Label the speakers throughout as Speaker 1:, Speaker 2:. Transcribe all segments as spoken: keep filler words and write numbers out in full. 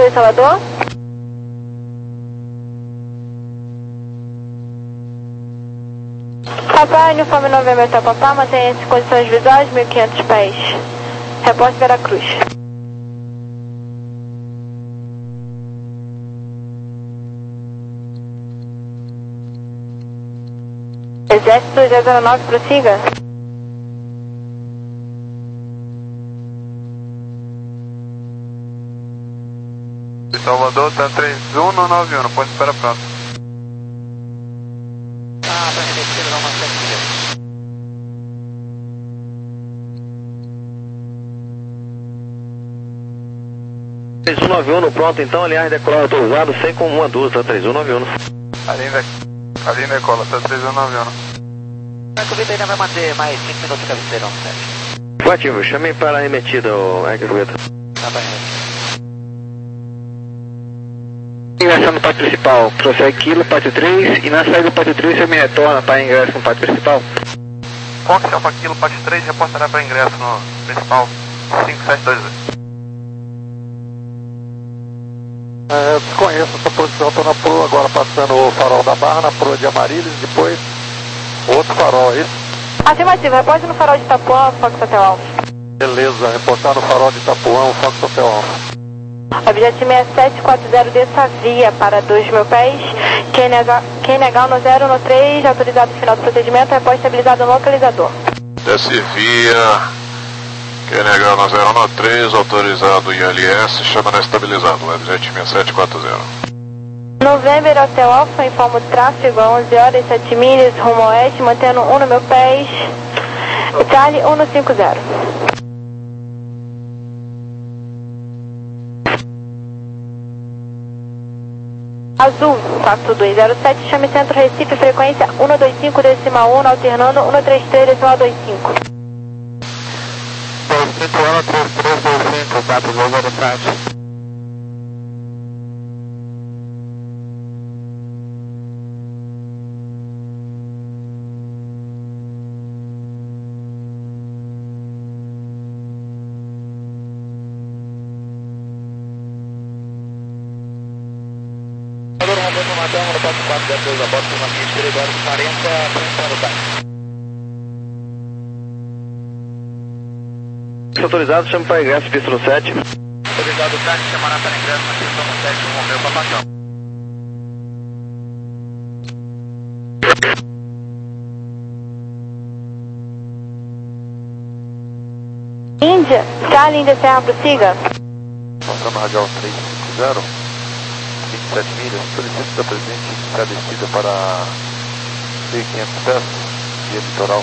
Speaker 1: dois, Salvador. Papai, uniforme Novembro Itapapá, mantenha-se em condições visuais, mil e quinhentos pés. Repórter Veracruz. Exército zero zero nove, prossiga.
Speaker 2: Salvador, tá três um no nove um, ponto de espera pronto.
Speaker 3: Ah, pra remeter, não, uma sete. três um nove um no pronto, então, aliás, decolar autorizado, sem com uma dúzia, tá três um nove um.
Speaker 2: Alinha, alinha decola, tá três um nove um.
Speaker 3: A corrida ainda vai manter mais cinco minutos de cabeceira, sete.
Speaker 4: Positivo, chamei para a remetida, o Arquivo.
Speaker 3: Tá bem,
Speaker 4: Ingressando no pátio principal, prossegue quilo, pátio três, e na saída do pátio três você me retorna para ingresso no pátio principal.
Speaker 2: Fox Alfa Kilo, pátio três, reportará para ingresso no principal cinco sete dois.
Speaker 5: É, desconheço essa posição, estou na proa agora, passando o farol da Barra, na proa de Amarílis, depois outro farol, é isso?
Speaker 1: Afirmativo, reporte no farol de Itapuã, Fox Hotel Alfa.
Speaker 5: Beleza, reportar no farol de Itapuã, Fox Hotel Alfa.
Speaker 1: Objetivo seis sete quatro zero, desça via para dois mil pés. Quem negar, quem negar no zero no três, autorizado no final do procedimento, repórter estabilizado no localizador.
Speaker 2: Desce via, quem negar no zero no três, autorizado I L S, chama na estabilizado, Webjet seis sete quatro zero.
Speaker 1: November Hotel Alfa, informa o tráfego a onze horas e sete milhas, rumo oeste, mantendo um no mil pés. Charlie um no cinco zero. Azul, quatro dois zero sete, chame Centro Recife, frequência um dois cinco decimal um, alternando um três três decimal dois cinco.
Speaker 5: dois cinco um três três dois cinco, quatro dois zero sete.
Speaker 4: Autorizado, chama para ingresso, pista no sete.
Speaker 3: autorizado, táxi, chamará para ingresso na pista no sete, Romeu Papacão.
Speaker 1: Índia, Charlie, Índia Serra, prossiga.
Speaker 5: Passando radial três cinco zero, vinte e sete milhas, solicito da presente iniciar a descida para mil e quinhentos pés, via litoral.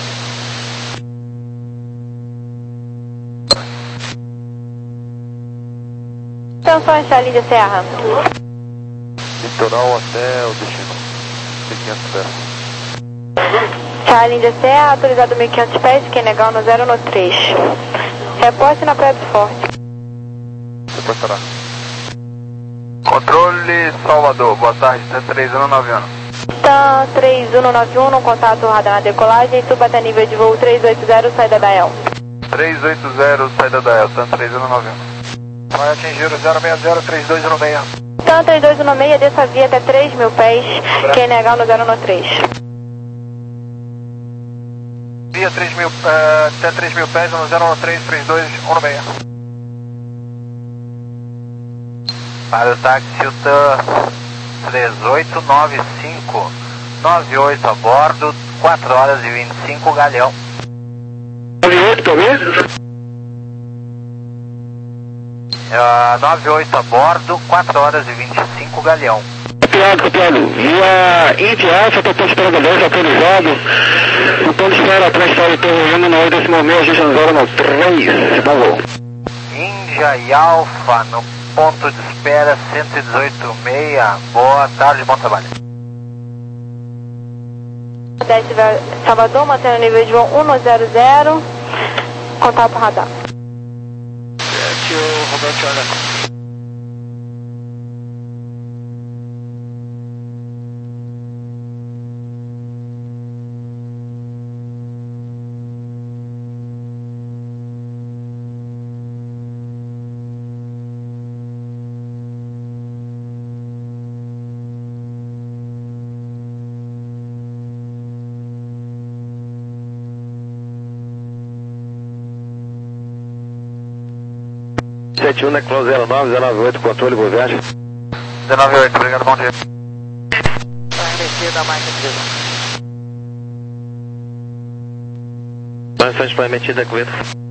Speaker 1: Atenção, Charlie, Índia Serra.
Speaker 5: Litoral até o destino, mil e quinhentos pés.
Speaker 1: Charlie, Índia Serra, autorizado mil e quinhentos pés, quem negar no zero no três. Reporte na Praia do Forte.
Speaker 5: Reportará.
Speaker 2: Controle Salvador, boa tarde, T três um nove um.
Speaker 1: TAM três um nove um, no contato radar na decolagem, suba até nível de voo três oito zero, saída da E L.
Speaker 2: três oito zero, saída da E L, TAM três um nove um.
Speaker 5: Vai atingir o zero seis zero três dois um seis.
Speaker 1: TAM três dois um seis, desça via até três mil pés, quem negar no zero no três.
Speaker 5: Via três mil, uh, até três mil pés, no zero três três dois um seis.
Speaker 3: Para o táxi, o TAM três oito nove cinco, nove oito a bordo, quatro horas e vinte e cinco, Galeão.
Speaker 4: nove oito, tá vendo?
Speaker 3: Uh, nove oito a bordo, quatro horas e vinte e cinco, Galeão.
Speaker 4: Copiado, copiado. Via Índia Alfa, estou esperando dez, autorizado. Então espera para estar interrogindo na hora desse momento, a gente no zero no três, falou.
Speaker 3: Índia e Alfa no ponto de espera cento e dezoito seis, boa tarde, bom trabalho.
Speaker 1: Desce Salvador, mantendo o nível de voo um zero zero, contato radar.
Speaker 3: Aqui o Roberto olha.
Speaker 4: sete um, na Close zero nove, zero nove oito, controle Boverde.
Speaker 3: zero nove oito, obrigado, bom dia.
Speaker 6: Remetida, mais
Speaker 4: Bastante para remetida, Cuida.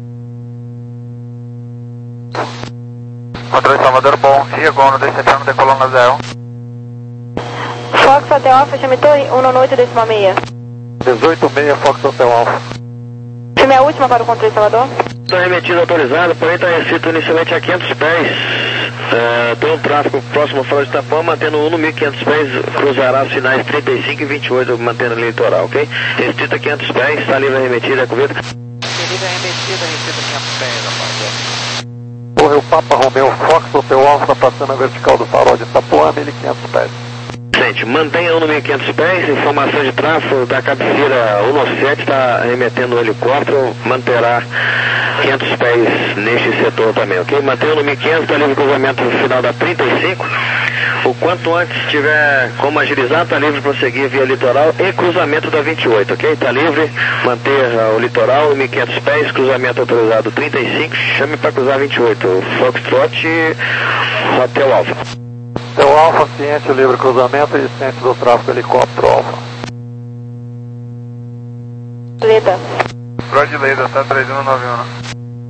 Speaker 3: Controle Salvador, bom dia, Gono dois sete um, decolando na zero um.
Speaker 1: Fox Hotel Alpha, chame torre, um nove oito, décima seis.
Speaker 5: dezoito seis, Fox Hotel Alpha.
Speaker 1: Chame a última para o controle Salvador.
Speaker 4: Estou remetido autorizado, porém está restrito inicialmente a quinhentos pés. É, tem um tráfego próximo ao Farol de Itapuã, mantendo um no mil e quinhentos pés, cruzará os sinais trinta e cinco e vinte e oito, mantendo a linha litoral, ok? Restrito a quinhentos pés, está livre a remetida, é coberto.
Speaker 6: Querida remetida, remetida quinhentos pés, rapaz.
Speaker 5: Correu Papa Romeo, Fox Hotel Alpha, passando a vertical do Farol de Itapuã, mil e quinhentos pés.
Speaker 4: Gente, mantenha um no mil e quinhentos pés, informação de tráfego da cabeceira cento e sete, está remetendo o helicóptero, manterá quinhentos pés neste setor também, ok? Mantenha um no mil e quinhentos, está livre cruzamento no final da trinta e cinco. O quanto antes tiver como agilizar, está livre prosseguir via litoral e cruzamento da vinte e oito, ok? Está livre manter uh, o litoral no mil e quinhentos pés, cruzamento autorizado trinta e cinco, chame para cruzar vinte e oito, Foxtrot, Hotel Alpha.
Speaker 5: Hotel Alpha, ciente, livre cruzamento e ciente do tráfego helicóptero Alpha.
Speaker 1: Leda.
Speaker 3: Freud Leda, tá três um nove um.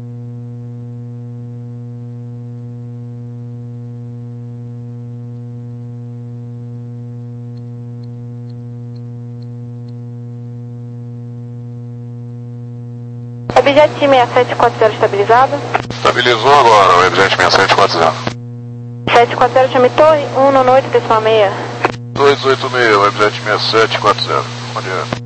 Speaker 1: Objeto sete sete quatro zero estabilizado.
Speaker 2: Estabilizou agora, o Webjet seis sete quatro zero.
Speaker 1: sete quatro zero, chame torre, um nove oito, décima seis.
Speaker 2: dois oito seis, Webjet seis sete quatro zero. Bom dia.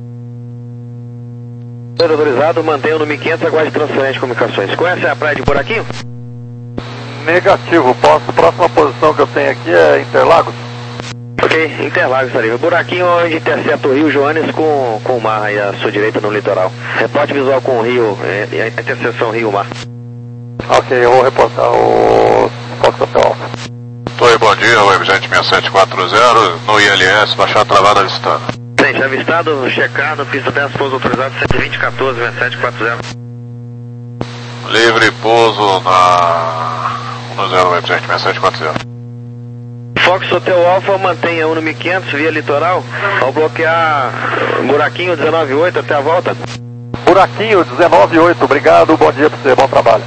Speaker 4: Autorizado, mantenha no mil e quinhentos, aguarde transferência de comunicações. Conhece a praia de Buraquinho?
Speaker 5: Negativo, posso, próxima posição que eu tenho aqui é Interlagos.
Speaker 4: Ok, Interlagos, tá livre. Buraquinho onde intercepta o Rio Joanes com, com o mar aí à sua direita no litoral. Reporte visual com o Rio, é, a interseção Rio-Mar.
Speaker 5: Ok, eu vou reportar o Fox Hotel Alpha.
Speaker 2: Torre, bom dia, Webjet seis sete quatro zero, no I L S, baixar travada avistada.
Speaker 4: Gente, avistado, checado, pista dez, pouso autorizado, cento e vinte, quatorze, seis sete quatro zero.
Speaker 2: Livre pouso na um zero, Webjet seis sete quatro zero.
Speaker 4: Fox Hotel Alpha, mantenha um no mil e quinhentos via litoral, ao bloquear Buraquinho dezenove oito até a volta.
Speaker 5: Buraquinho dezenove oito, obrigado, bom dia pra você, bom trabalho.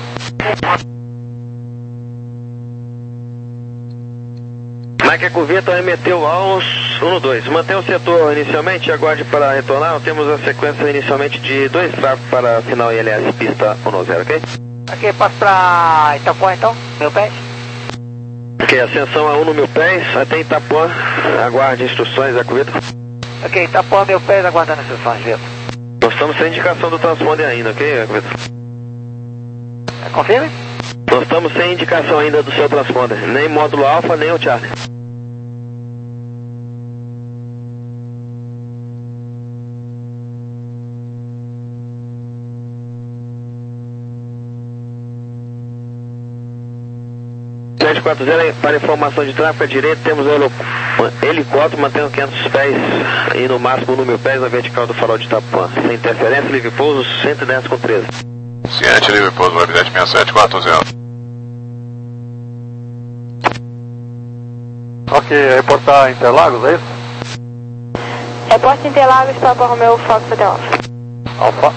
Speaker 4: Mike Cuveta remeteu aos um dois. Mantenha o setor inicialmente e aguarde para retornar. Temos a sequência inicialmente de dois tráfegos para final I L S pista um zero, ok?
Speaker 6: Ok, passo pra Itapuã então, meu pé.
Speaker 4: Ok, ascensão a um no mil pés, até Itapuã, aguarde instruções da Cuveta.
Speaker 6: Ok, Itapuã, meu pé, aguardando as instruções, Vitor.
Speaker 4: Nós estamos sem indicação do transponder ainda, ok, Cuveta?
Speaker 6: Confirme?
Speaker 4: Nós estamos sem indicação ainda do seu transponder, nem módulo alfa, nem o Charlie. sete quatro zero, para informação de tráfego à direita, temos um helicóptero mantendo quinhentos pés e no máximo no mil pés na vertical do Farol de Itapuã. Sem interferência, livre pouso, cento e dez com treze.
Speaker 2: Ciente, livre pouso, Webjet seis sete quatro zero.
Speaker 5: Ok, reportar Interlagos, é isso?
Speaker 1: Reporte Interlagos, Papa Romeo, Fox Hotel Alpha.
Speaker 5: Alfa.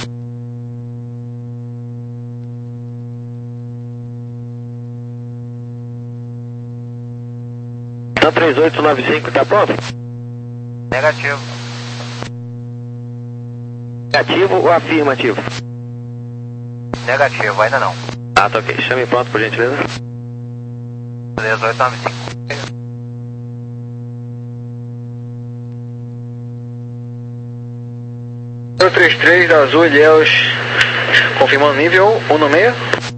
Speaker 4: Então três oito nove cinco, tá pronto?
Speaker 3: Negativo.
Speaker 4: Negativo ou afirmativo?
Speaker 3: Negativo, ainda não.
Speaker 4: Ah, tá ok. Chame pronto, por gentileza.
Speaker 3: dezoito nove cinco.
Speaker 4: zero três três da Azul Ilhéus, confirmando nível um no meio.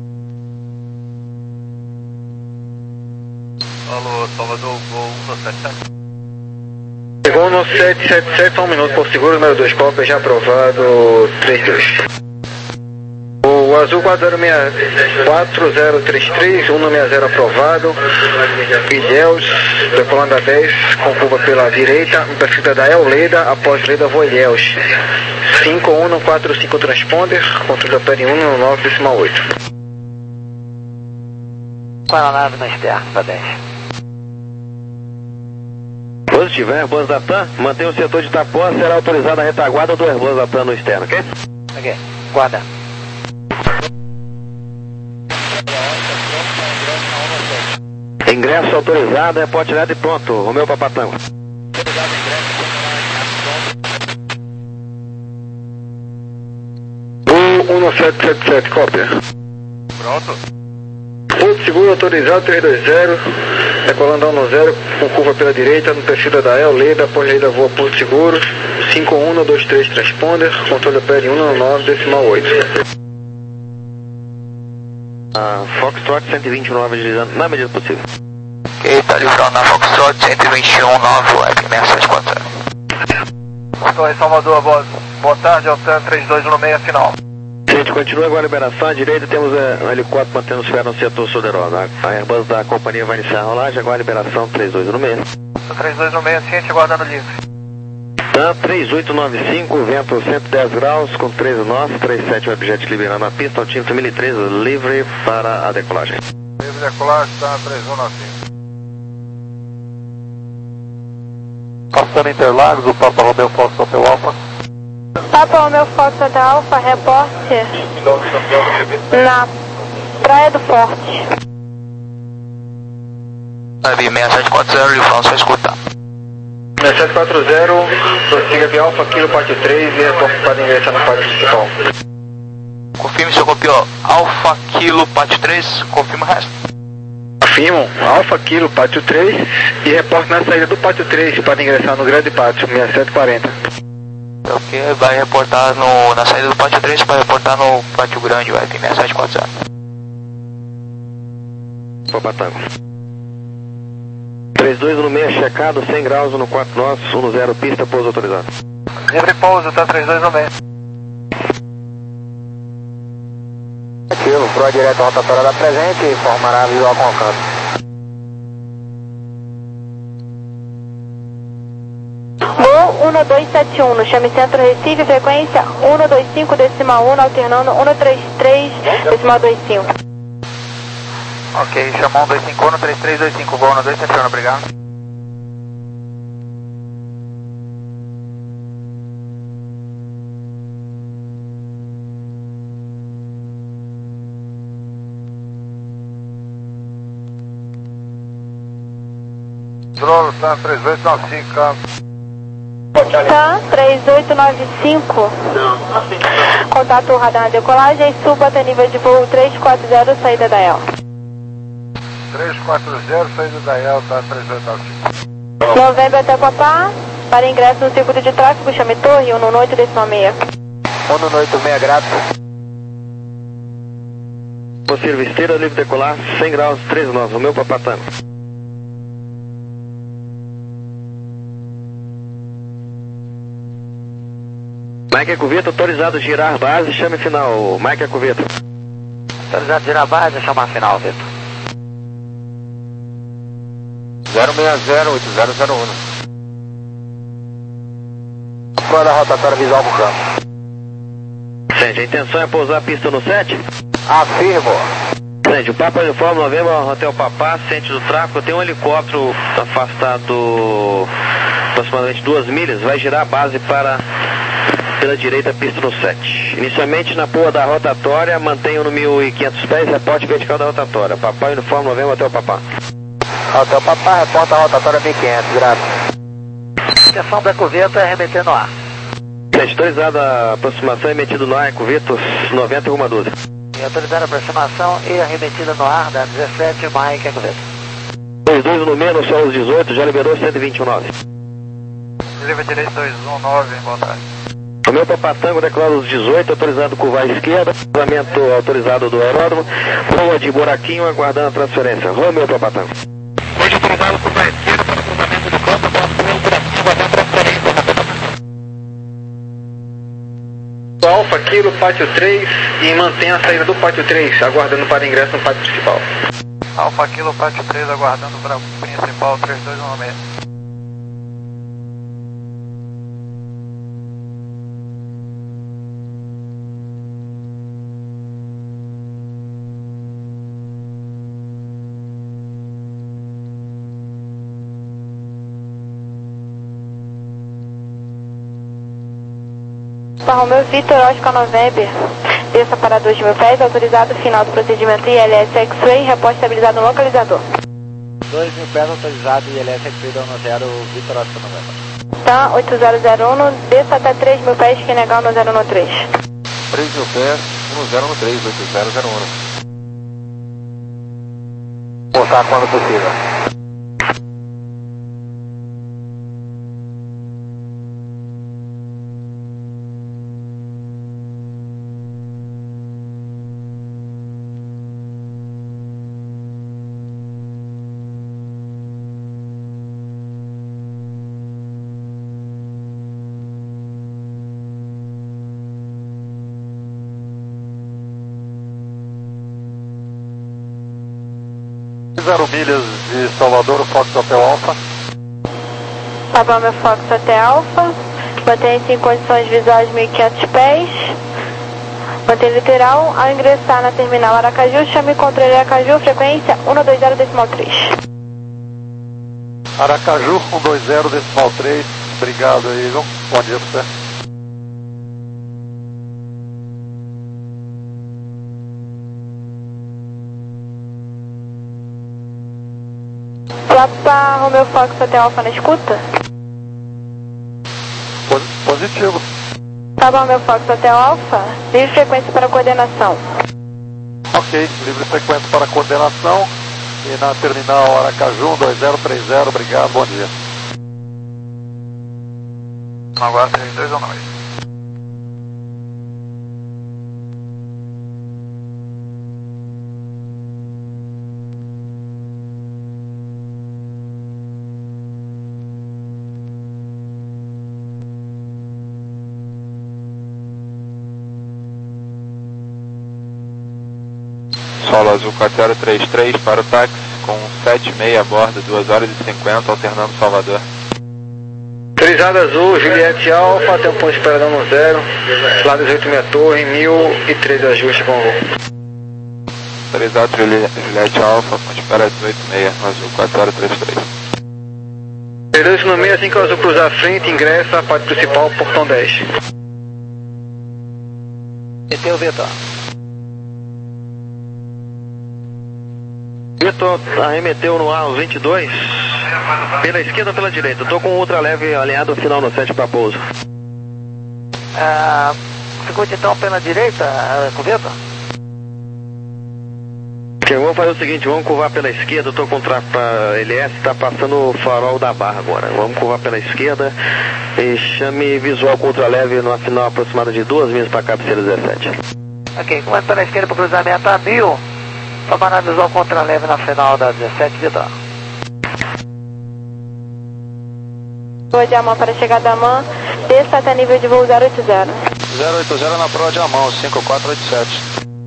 Speaker 3: Alô, Salvador, Gol um sete sete.
Speaker 4: Chegou no sete sete sete, só um minuto por seguro, número dois, cópia já aprovado, três dois. O Azul quatro zero seis quatro zero três três, um seis zero aprovado, Ilhéus, decolando a dez, com curva pela direita, no perfil da Euleda, após Leda voo Ilhéus. cinco um quatro cinco transponder, controle da P N um nove decimal oito.
Speaker 6: com a aeronave no externo, para dez.
Speaker 4: Positivo, é Airbus da TAM, mantém o setor de Itapuã, será autorizada a retaguarda do Airbus da TAM no externo, ok?
Speaker 6: Ok, guarda.
Speaker 4: Ingresso autorizado, é porte tirado e pronto, Romeu Papatango.
Speaker 5: um sete sete sete, cópia.
Speaker 3: Pronto.
Speaker 5: Porto seguro autorizado, três dois zero, decolando a um zero, com curva pela direita, no perfil da Dael, Leda, após Leda voa Porto Seguro, cinco um dois três transponder, controle pede um nove decimal oito.
Speaker 4: Ah, Foxtrot cento e vinte e nove, agilizando na medida possível.
Speaker 3: Ok, tá livrando na Foxtrot cento e vinte e um nove, web seis sete quatro zero. Torre Salvador, boa, boa tarde, Altan três dois um seis, final.
Speaker 4: Gente, continua agora a liberação. À direita temos é, um helicóptero mantendo os ferros no setor Soderosa. A Airbus da companhia vai iniciar a rolagem. Agora a liberação três dois um seis.
Speaker 3: três dois um seis, ciente, aguardando livre.
Speaker 4: Tá, três oito nove cinco, vento cento e dez graus, com treze nós, trinta e sete objetos liberando a pista, altímetro mil e três, livre para a decolagem.
Speaker 3: Livre decolagem, tá, três um nove cinco.
Speaker 5: Passando Interlagos, o Papa Romeu Fox Hotel Alfa.
Speaker 1: Papa Romeu Fox Hotel Alfa, reporte na Praia do Forte.
Speaker 3: Web seis sete quatro zero, livrão, só escutar.
Speaker 5: seis sete quatro zero, prossiga via Alfa, Kilo, pátio três e reporte para ingressar no pátio principal.
Speaker 3: Confirme seu copiou. Alfa, Kilo, pátio três, confirma o resto.
Speaker 5: Afirmo, Alfa, Kilo, pátio três e reporte na saída do pátio três para ingressar no grande pátio, seis sete quarenta.
Speaker 3: Ok, vai reportar no, na saída do pátio três para reportar no pátio grande, web seis sete quatro zero.
Speaker 4: Papatango. três dois um seis, checado, cem graus no quatro nós, um zero, pista, pouso autorizado.
Speaker 3: Livre pouso, tá, três dois um seis.
Speaker 6: Ativo, proa direto rotatória da presente, informará visual com alcance.
Speaker 1: Voo um dois sete um, no chame Centro Recife, frequência um dois cinco decimal um, alternando um três três decimal dois cinco.
Speaker 3: Ok, chamou um dois cinco um, três três dois cinco, voo um dois sete um, obrigado. Drolo, tá, três oito nove cinco, tá.
Speaker 1: Tá, três oito nove cinco. Contato o radar na decolagem e suba até nível de voo três quatro zero, saída da E L.
Speaker 3: três quatro zero, saída da E L, tá, três oito nove cinco.
Speaker 1: Novembro até Papá, para ingresso no circuito de tráfego, chame Torre um oito decimal seis.
Speaker 6: um oito seis, grato.
Speaker 4: Possível esteira, livre decolar, cem graus, treze nós, Romeu Papatango. Mike Acuveta, autorizado a girar base, chame final. Mike Acuveta.
Speaker 6: Autorizado a girar base, chamar final, Vitor.
Speaker 3: zero seis zero oito zero zero um.
Speaker 6: Proa da rotatória visual pro campo.
Speaker 4: Gente, a intenção é pousar a pista no sete?
Speaker 6: Afirmo.
Speaker 4: Gente, o Papa Uniforme Novembro, Hotel Papá, centro do tráfego, tem um helicóptero afastado aproximadamente duas milhas, vai girar a base para pela direita, pista no sete. Inicialmente na proa da rotatória, mantenha no mil e quinhentos pés, reporte vertical da rotatória. Papai Uniforme Novembro, Hotel Papá.
Speaker 6: Hotel Papá, reporta a rotatória mil e quinhentos, grato. Atenção da cuveta é remeter no ar.
Speaker 4: Gente, autorizada a aproximação emitido no ar, Cuvetos noventa e doze.
Speaker 6: E autorizada a aproximação e arremetida no ar da dezessete, Mike Cuveta.
Speaker 4: dois dois no menos, só os dezoito, já liberou cento e vinte e nove.
Speaker 3: Livre direito dois um nove, boa tarde.
Speaker 4: O meu Papatango declara os dezoito, autorizado curvar à esquerda, cruzamento autorizado do aeródromo, rua de buraquinho, aguardando a transferência. Romeu Papatango.
Speaker 3: Hoje autorizado curvar à esquerda para cruzamento do campo, após rua buraquinho, aguardando a transferência.
Speaker 5: Alfa, Kilo, pátio três e mantenha a saída do pátio três, aguardando para ingresso no pátio principal.
Speaker 3: Alfa, Kilo, pátio três, aguardando para o principal três dois um seis.
Speaker 1: Alfa Romeo Vitor Oscar November, desça para dois mil pés, autorizado, final do procedimento I L S X-Ray, repórter estabilizado no localizador.
Speaker 6: dois mil pés autorizado, I L S X-Ray dois zero, Vitor Oscar November.
Speaker 1: Tá, oito zero zero um, desça até três mil pés, que negar no zero um três.
Speaker 7: três mil pés, um zero um três, oito zero zero um.
Speaker 6: Pousar quando possível.
Speaker 7: Zero milhas de Salvador, Fox Hotel Alfa.
Speaker 1: Tá meu Fox Hotel Alfa, mantém-se em condições visuais mil e quinhentos pés, mantém literal, ao ingressar na terminal Aracaju, chame controle Aracaju, frequência um dois zero decimal três.
Speaker 7: Aracaju, um dois zero decimal três, obrigado aí, viu? Bom dia pra você.
Speaker 1: Papa Romeo Fox Hotel Alfa na escuta?
Speaker 7: Positivo.
Speaker 1: Papa Romeo Fox Hotel Alfa, livre frequência para coordenação.
Speaker 7: Ok, livre frequência para coordenação e na terminal Aracaju um dois zero três zero, obrigado, bom dia.
Speaker 3: Agora trinta e dois ou nove.
Speaker 8: Solo Azul quatro zero três três para o táxi com sete e meia a bordo, duas horas e cinquenta, alternando Salvador.
Speaker 5: Autorizado Azul, Juliette Alfa, tem um ponto de espera no zero, lá dezoito sessenta torre, mil e três ajuste com o voo.
Speaker 8: Autorizado Juliette Alfa, ponto de espera dezoito e meia, Azul quatro zero três três.
Speaker 5: trinta e dois no meio, assim que o Azul cruzar a frente, ingressa, parte principal, portão dez.
Speaker 6: Meteu o Vitor.
Speaker 4: Vitor arremeteu no ar vinte e dois, pela esquerda ou pela direita? Estou com ultra leve alinhado final no sete para pouso.
Speaker 6: Ah, segura então pela direita, com o Vitor?
Speaker 4: Ok, vamos fazer o seguinte, vamos curvar pela esquerda, estou com o tráfego L S, está passando o farol da barra agora. Vamos curvar pela esquerda e chame visual com ultra leve numa final aproximada de duas milhas para a cabeceira dezessete.
Speaker 6: Ok, comando pela esquerda para o cruzamento a mil. Para na visual contra leve na final da dezessete, Vitor.
Speaker 1: Voo de Amã para chegada a Amã, desça até nível de voo zero oito zero.
Speaker 7: zero oito zero na proa de Amão, cinco quatro oito sete.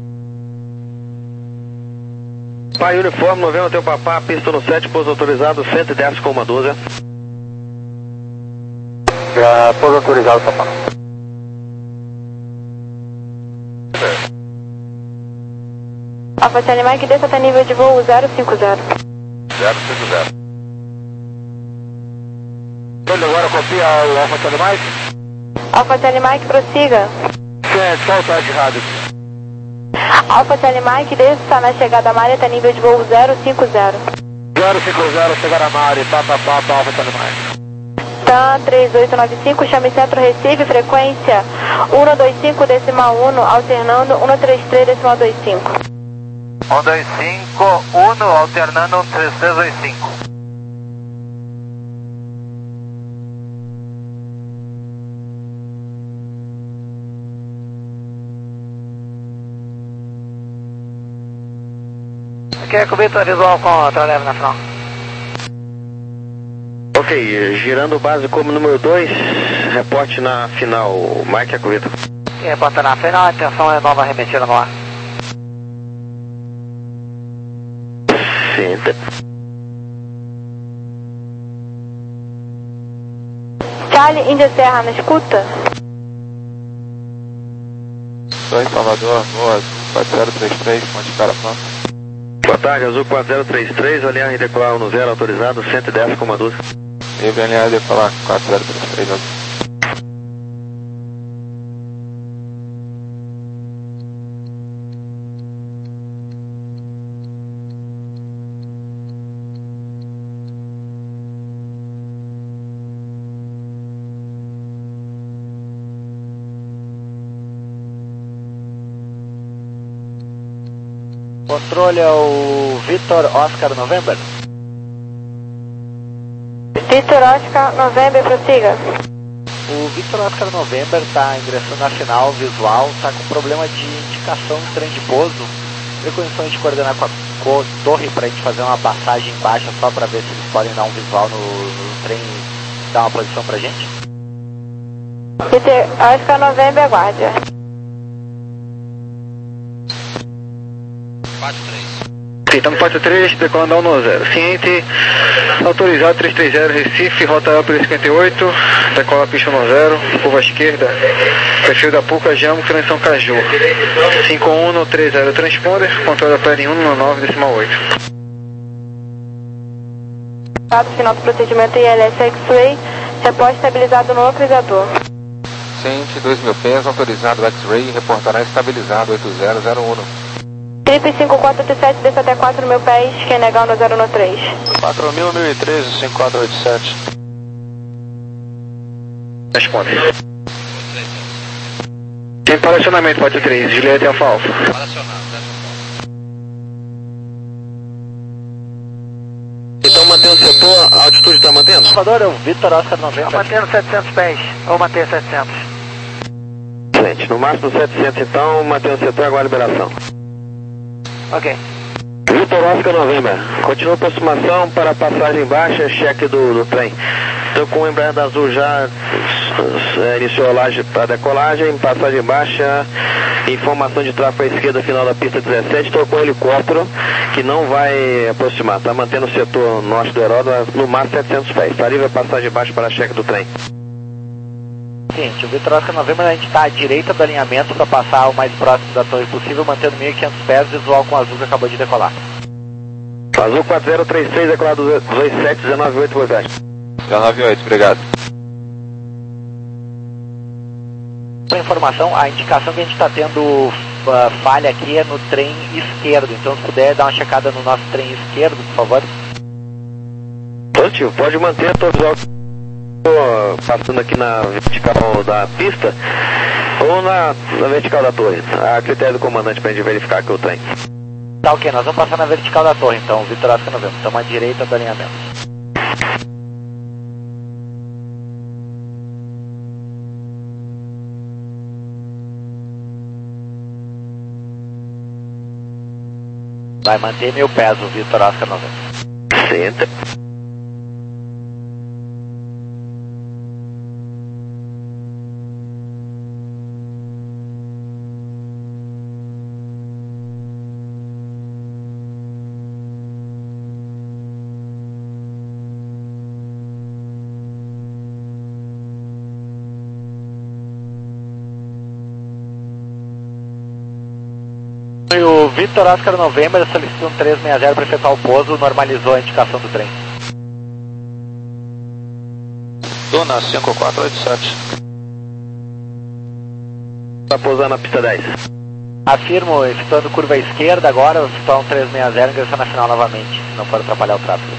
Speaker 4: Pai uniforme, novembro teu papá, pista no sete, pouso autorizado, cento e dez com uma doze.
Speaker 6: Já pouso autorizado, papá.
Speaker 1: Alfa Charlie Mike, desça até nível de voo zero cinco zero.
Speaker 7: zero cinco zero. Ele agora copia o Alfa Charlie Mike?
Speaker 1: Alfa Charlie Mike, prossiga.
Speaker 7: Certo, qual o taxa de rádio?
Speaker 1: Alfa Charlie Mike, desça na chegada a Mari até nível de voo zero cinco zero.
Speaker 7: zero cinco zero, chegar a Mari, Papa Papa, Alfa Charlie Mike.
Speaker 1: TAM três oito nove cinco, chame Centro Recife, frequência um dois cinco decimal um, alternando um três três decimal vinte e cinco.
Speaker 3: um dois cinco, um, alternando um três três dois cinco.
Speaker 6: Quer cobertura visual com outra leve na frente?
Speaker 4: Ok, girando o base como número dois, reporte na final, Mike Acovito.
Speaker 6: Reporta na final, a atenção é nova arremetida no ar.
Speaker 4: Sim.
Speaker 1: Charlie, Índia Serra, na escuta?
Speaker 8: Sou em Salvador, Boa Azul quatro zero três três, ponte Carapã.
Speaker 4: Boa tarde, Azul quatro zero três três, alinhar e decolar um zero, autorizado, cento e dez com doze.
Speaker 8: Livre alinhado e decolar quatro zero três três Azul.
Speaker 6: Controle é o Vitor Oscar November.
Speaker 1: Vitor Oscar November, prossiga.
Speaker 6: O Vitor Oscar November está ingressando na final visual, está com problema de indicação do trem de pouso. Tem condições de coordenar com a, com a torre para a gente fazer uma passagem baixa só para ver se eles podem dar um visual no, no trem e dar uma posição para a gente?
Speaker 1: Vitor Oscar November, aguarde.
Speaker 5: quatro três. Sim, estamos quatro três, decolando a um zero. Ciente, autorizado três três zero, Recife, rota pelo cinquenta e oito, decola a pista um zero, curva esquerda, perfil da Puca, Jambo, transição Caju. cinco um três zero, transponder, controle da P L um nove decimal oito.
Speaker 1: Final do procedimento I L S X-Ray, repórter estabilizado no localizador.
Speaker 8: Ciente, dois mil pés, autorizado X-Ray, reportará estabilizado oito zero zero um.
Speaker 1: Trip cinco quatro oito sete, desça até quatro mil pés, quem negar no zero um três.
Speaker 7: quatro mil, mil e treze, cinco quatro oito sete.
Speaker 5: Responde. Tem paracionamento quatro três, Julieta Alfa Alfa.
Speaker 4: Então mantendo o setor, a altitude está mantendo?
Speaker 6: Salvador, é o Vitor Oscar November.
Speaker 3: Tá mantendo setecentos pés, ou manter setecentos.
Speaker 4: Excelente, no máximo setecentos então, mantendo o setor, agora a liberação.
Speaker 3: Ok.
Speaker 4: Vitor Oscar November, continua a aproximação para a passagem baixa, cheque do, do trem. Estou com o Embraer azul já, é, iniciou a laje para decolagem, passagem baixa, informação de tráfego à esquerda, final da pista dezessete, estou com o helicóptero que não vai aproximar, está mantendo o setor norte do aeródromo no máximo setecentos pés, está livre a passagem baixa para cheque do trem.
Speaker 6: Seguinte, o Vitor Oscar November, a gente está à direita do alinhamento para passar o mais próximo da torre possível, mantendo mil e quinhentos pés, visual com o azul que acabou de decolar.
Speaker 4: Azul quatro zero três três, decolado dois sete um nove oito, Boa tarde.
Speaker 8: dezenove oito, obrigado.
Speaker 6: Para informação, a indicação que a gente está tendo uh, falha aqui é no trem esquerdo, então se puder dar uma checada no nosso trem esquerdo, por favor.
Speaker 4: Positivo, pode manter a tua visual passando aqui na vertical da pista ou na, na vertical da torre, a critério do comandante para a gente verificar aqui o trem.
Speaker 6: Tá ok, nós vamos passar na vertical da torre então, Vitor Oscar November, estamos à direita do alinhamento. Vai manter mil pés o Vitor Oscar November.
Speaker 4: Senta.
Speaker 6: E o Vitor Oscar November solicitou um três seis zero para efetuar o pouso, normalizou a indicação do trem.
Speaker 7: Dona cinco quatro oito sete.
Speaker 4: Está pousando na pista dez.
Speaker 6: Afirmo, efetuando curva à esquerda agora, vou efetuar um três seis zero, ingressando na final novamente, se não for atrapalhar o tráfego.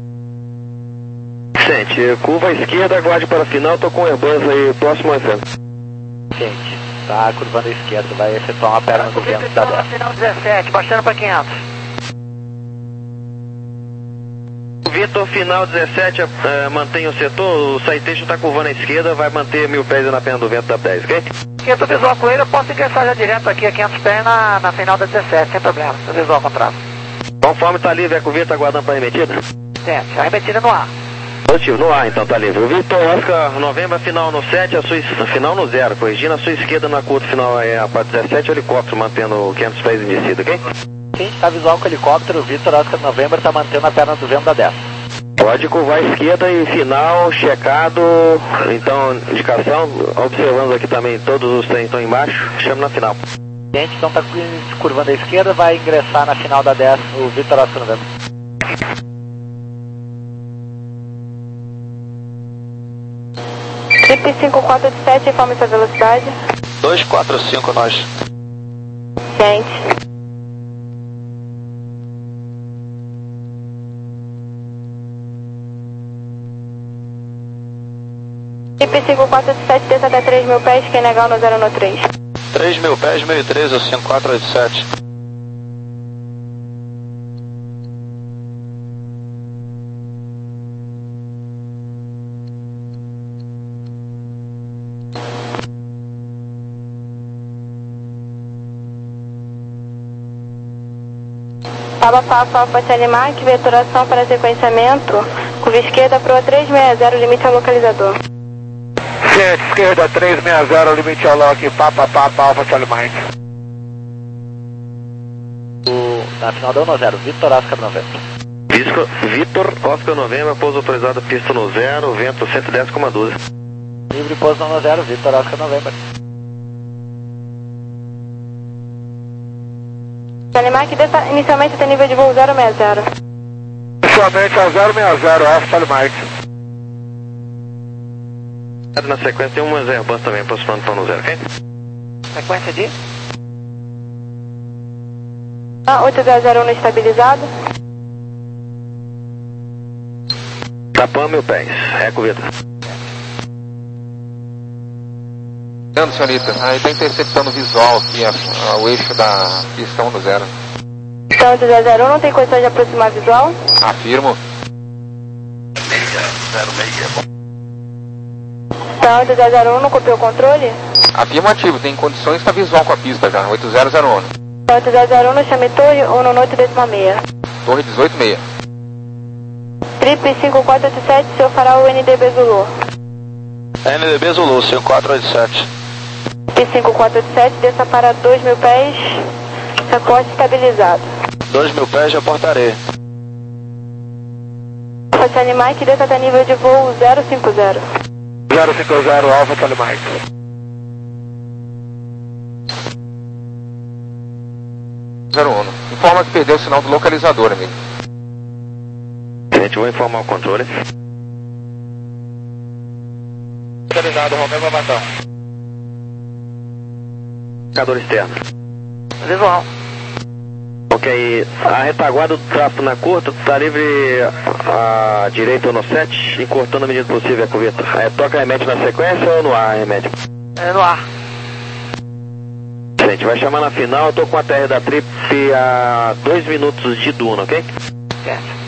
Speaker 4: Sente, curva à esquerda, aguarde para a final, estou com o Airbus aí, próximo ao centro.
Speaker 6: Sente. Tá curvando à esquerda, vai efetuar uma perna do vento da dez.
Speaker 3: Final dezessete, baixando para quinhentos.
Speaker 4: Vitor, final dezessete, uh, mantém o setor, o Citation está curvando à esquerda, vai manter mil pés na perna do vento da dez, ok?
Speaker 3: Se eu tô visual com ele, eu posso ingressar já direto aqui a quinhentos pés na, na final da dezessete, sem problema, se eu visual contrário.
Speaker 4: Conforme está livre, é que o Vitor está aguardando para a remetida?
Speaker 3: Sente, a remetida no ar.
Speaker 4: Positivo, no ar então, tá livre. O Vitor Oscar November, final no sete, a sua, final no zero, corrigindo a sua esquerda na curta final é para dezessete, o helicóptero mantendo quinhentos pés em descida, ok?
Speaker 6: Sim, está visual com o helicóptero, o Vitor Oscar November está mantendo a perna do vento da dez.
Speaker 4: Pode curvar à esquerda e final, checado, então, indicação, observando aqui também, todos os trens estão embaixo, chama na final.
Speaker 6: Gente, então está curvando à esquerda, vai ingressar na final da dez, o Vitor Oscar November.
Speaker 1: Trip cinco quatro oito sete, informe sua velocidade.
Speaker 7: dois quatro cinco, nós.
Speaker 1: Gente. Trip cinco quatro oito sete, desça até três mil pés, quem negar no zero um três.
Speaker 7: três mil pés, mil e treze, cinco quatro oito sete.
Speaker 1: Papa Papa Alfa Charlie Mike, veturação para sequenciamento, curva esquerda Proa trezentos e sessenta, limite ao localizador.
Speaker 9: Gente, esquerda trezentos e sessenta, limite ao lock, Papa Papa Alfa Charlie Mike.
Speaker 6: O, na final deu no zero, Vitor Oscar noventa.
Speaker 4: Vitor Oscar noventa, pouso autorizado, pista no zero, vento cento e dez vírgula doze.
Speaker 6: Livre pouso no zero, Vitor Oscar noventa.
Speaker 1: Charlie Mike, inicialmente tem nível de voo zero seis zero.
Speaker 9: Inicialmente a zero seis zero, Alfa Charlie Mike.
Speaker 4: Na sequência tem uma Airbus também, aproximando para no zero, ok?
Speaker 6: Sequência de?
Speaker 1: Ah, oito zero zero um estabilizado.
Speaker 4: Tapão, mil pés. Eco, Vitor.
Speaker 8: Entendo, senhorita. Aí tá interceptando visual aqui, a, a, o eixo da pista um do zero.
Speaker 1: Então, oito zero zero um não tem condições de aproximar visual?
Speaker 8: Afirmo.
Speaker 1: Então, oito zero zero um não copiou o controle?
Speaker 8: Afirmativo, tem condições para visual com a pista já, oito zero zero um.
Speaker 1: Então, oito zero zero um no chame torre, um no oito décima seis.
Speaker 8: Torre dezoito seis.
Speaker 1: Trip cinco quatro oito sete, senhor fará o N D B Zulu.
Speaker 9: N D B Zulu, cinco quatro oito sete.
Speaker 1: Trip cinco quatro oito sete, desça para dois mil pés, reporte estabilizado.
Speaker 9: dois mil pés, reportarei.
Speaker 1: Alfa Charlie Mike, desça até nível de voo zero cinco zero.
Speaker 9: zero cinco zero, Alfa Charlie Mike.
Speaker 8: zero um. Informa que perdeu o sinal do localizador, amigo.
Speaker 4: Gente, vou informar o controle.
Speaker 9: Localizado, Romeu Babatão.
Speaker 4: Indicador externo.
Speaker 6: Visual.
Speaker 4: Ok, a retaguarda do tráfego na curta está livre à direita no sete, encurtando a medida possível, Eco Vitor. É, toca remete na sequência ou no ar, remete?
Speaker 6: É no ar.
Speaker 4: Gente, vai chamar na final, eu tô com a T R da Trip a dois minutos de Duna, ok?
Speaker 6: Certo.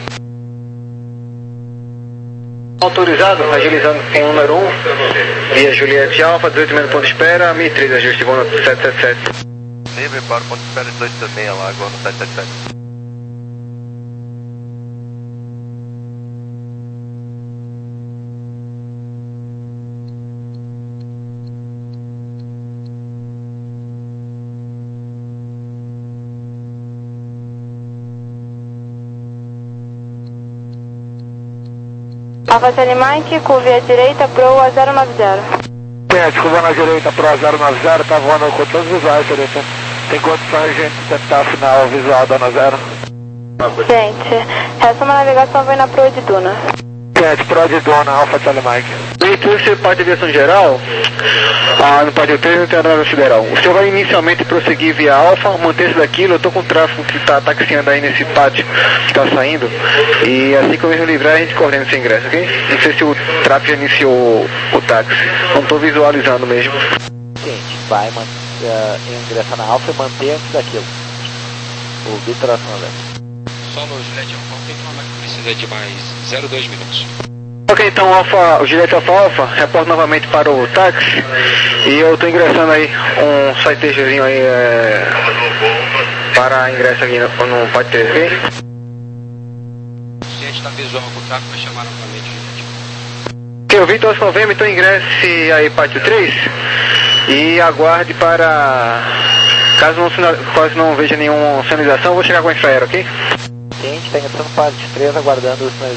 Speaker 5: Autorizado, agilizando com o número um, via Juliette Alfa, dezoito minutos ponto de espera, mil e três, ajuste voo no sete sete sete.
Speaker 3: Livre para o ponto de espera dezoito sessenta e seis lá, agora no sete sete sete.
Speaker 1: Alfa Charlie Mike, curva à direita, Proa zero nove zero.
Speaker 9: Gente, curva na direita, Pro zero nove zero, tá voando com todos os visuais, senhorita. Tem condições de a gente tentar afinar o visual da zero?
Speaker 1: Gente, essa é uma navegação vem na Proa de Duna.
Speaker 9: Gente, Pro de Duna, Alfa Charlie Mike.
Speaker 5: Leitura, você parte de aviação geral, ah, no pátio três não tem nada federal. O senhor vai inicialmente prosseguir via Alfa, manter-se daquilo, eu tô com o tráfego que tá taxiando aí nesse pátio que tá saindo, e assim que eu me livrar a gente coordena esse ingresso, ok? Não sei se o tráfego já iniciou o, o táxi, não tô visualizando mesmo.
Speaker 6: Gente, vai man, uh, ingressar na Alfa e manter antes daquilo. O Vitor Oscar noventa.
Speaker 10: Só no Juliette Alfa, tem que informar que precisa de mais zero vírgula dois minutos.
Speaker 5: Ok, então Alfa, o Juliette Alfa Alfa, reporto novamente para o táxi e eu estou ingressando aí um citationzinho aí é, para ingresso aqui no, no Pátio três, ok?
Speaker 10: O cliente está visual com o tráfego, vai chamar novamente o Juliette.
Speaker 5: Ok, o Vitor Oscar noventa, então ingresse aí Pátio três e aguarde para, caso não, caso não veja nenhuma sinalização, eu vou chegar com a infraero, ok?
Speaker 6: Gente, está ingressando Pátio três, aguardando os